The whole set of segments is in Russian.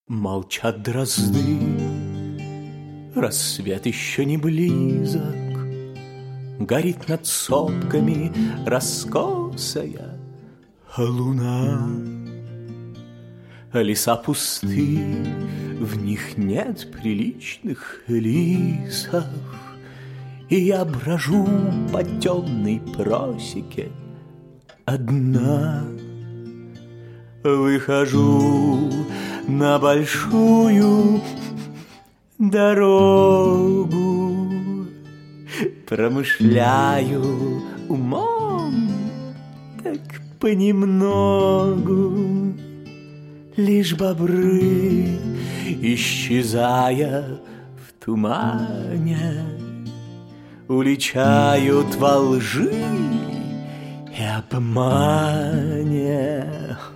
Молчат дрозды, рассвет еще не близок, горит над сопками раскосая луна. Леса пусты, в них нет приличных лисов, и я брожу по темной просеке одна. Выхожу на большую дорогу, промышляю умом так понемногу. Лишь бобры, исчезая в тумане, уличают во лжи и обмане.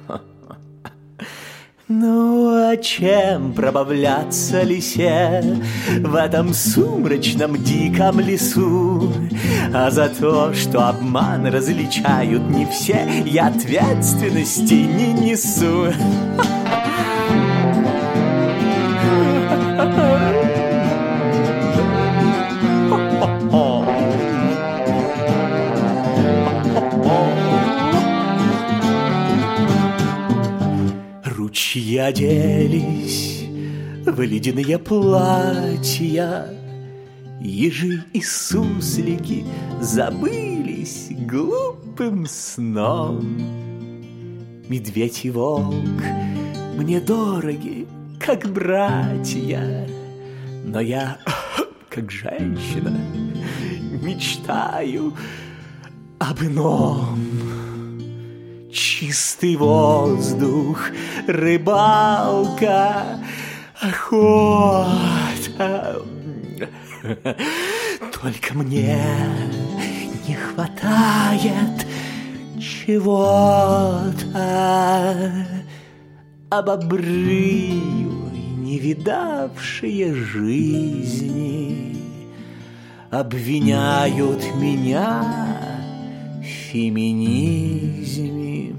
Ну, а чем пробавляться лисе в этом сумрачном диком лесу? А за то, что обман различают не все, я ответственности не несу. Ручьи оделись в ледяные платья, ежи и суслики забылись глупым сном. Медведь и волк мне дороги, как братья, но я, как женщина, мечтаю об ином. Чистый воздух, рыбалка, охота. Только мне не хватает чего-то. А бобры, не видавшие жизни, обвиняют меня в феминизме.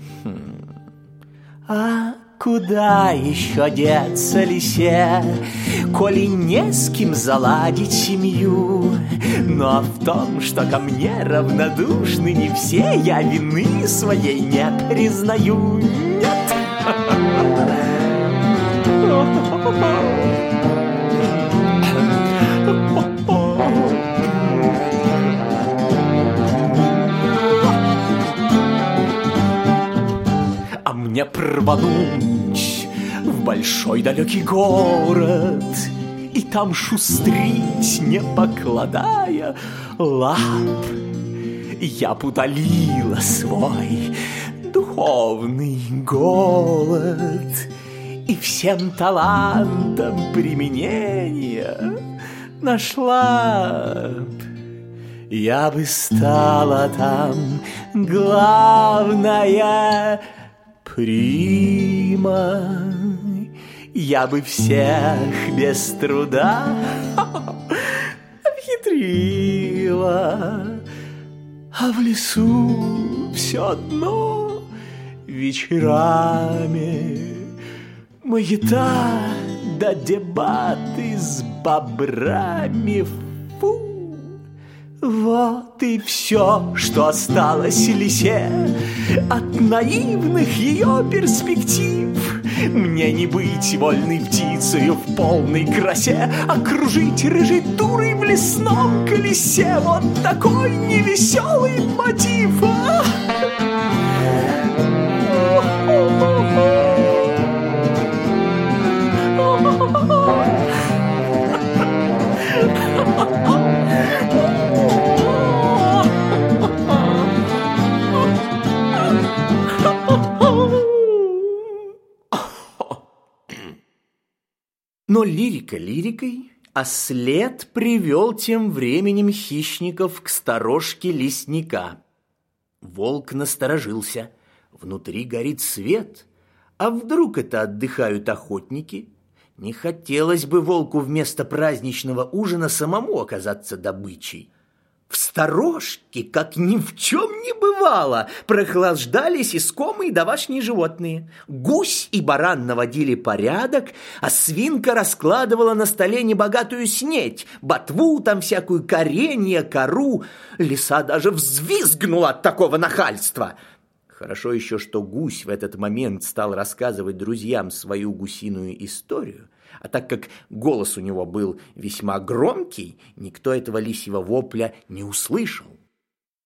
А куда еще деться лисе, коли не с кем заладить семью? Но в том, что ко мне равнодушны не все, я вины своей не признаю. Нет! А мне рвануть в большой далекий город и там шустрить, не покладая лап. Я б утолила свой духовный голод и всем талантам применения нашла б. Я бы стала там главная прима. Я бы всех без труда обхитрила. А в лесу все одно вечерами маята да дебаты с бобрами. Фу! Вот и все, что осталось лисе от наивных ее перспектив. Мне не быть вольной птицею в полной красе, а кружить рыжей дурой в лесном колесе. Вот такой невеселый мотив. Но лирика лирикой, а след привел тем временем хищников к сторожке лесника. Волк насторожился. Внутри горит свет. А вдруг это отдыхают охотники? Не хотелось бы волку вместо праздничного ужина самому оказаться добычей. В сторожке, как ни в чем не бывало, прохлаждались искомые домашние животные. Гусь и баран наводили порядок, а свинка раскладывала на столе небогатую снеть, ботву там всякую, коренья, кору. Лиса даже взвизгнула от такого нахальства. Хорошо еще, что гусь в этот момент стал рассказывать друзьям свою гусиную историю, а так как голос у него был весьма громкий, никто этого лисьего вопля не услышал.